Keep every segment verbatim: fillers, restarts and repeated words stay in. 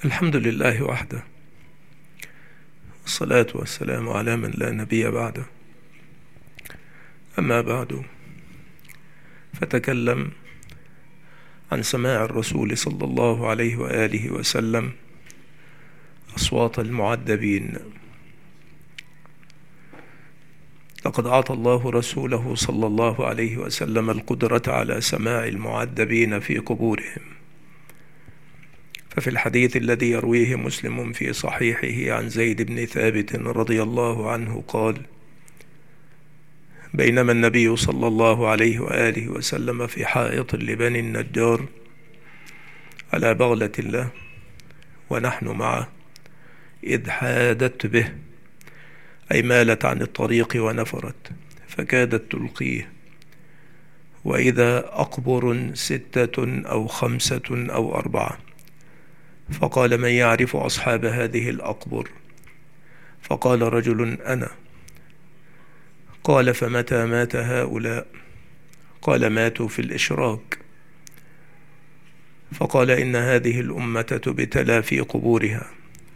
الحمد لله وحده، والصلاة والسلام على من لا نبي بعده. أما بعد، فتكلم عن سماع الرسول صلى الله عليه وآله وسلم أصوات المعذبين. لقد أعطى الله رسوله صلى الله عليه وسلم القدرة على سماع المعذبين في قبورهم. ففي الحديث الذي يرويه مسلم في صحيحه عن زيد بن ثابت رضي الله عنه قال: بينما النبي صلى الله عليه وآله وسلم في حائط لبني النجار على بغلة له ونحن معه، إذ حادت به، أي مالت عن الطريق ونفرت فكادت تلقيه، وإذا أقبر ستة أو خمسة أو أربعة، فقال: من يعرف أصحاب هذه الأقبر؟ فقال رجل: أنا. قال: فمتى مات هؤلاء؟ قال: ماتوا في الإشراك. فقال: إن هذه الأمة تبتلى في قبورها،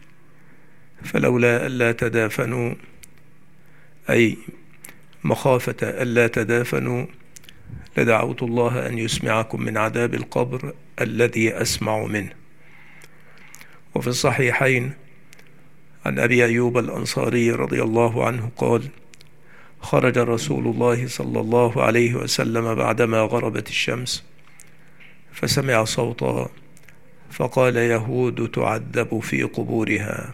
فلولا ألا تدافنوا، أي مخافة ألا تدافنوا، لدعوت الله أن يسمعكم من عذاب القبر الذي أسمع منه. وفي الصحيحين عن أبي أيوب الأنصاري رضي الله عنه قال: خرج رسول الله صلى الله عليه وسلم بعدما غربت الشمس، فسمع صوتا فقال: يهود تعذب في قبورها.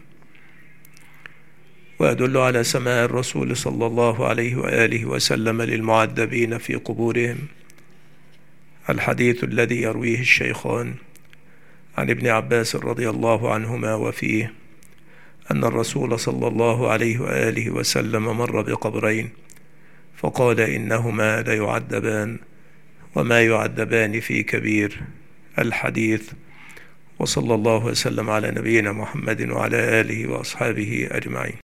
ويدل على سماع الرسول صلى الله عليه وآله وسلم للمعذبين في قبورهم الحديث الذي يرويه الشيخان عن ابن عباس رضي الله عنهما، وفيه أن الرسول صلى الله عليه وآله وسلم مر بقبرين فقال: إنهما ليعذبان وما يعذبان في كبير. الحديث. وصلى الله وسلم على نبينا محمد وعلى آله وأصحابه أجمعين.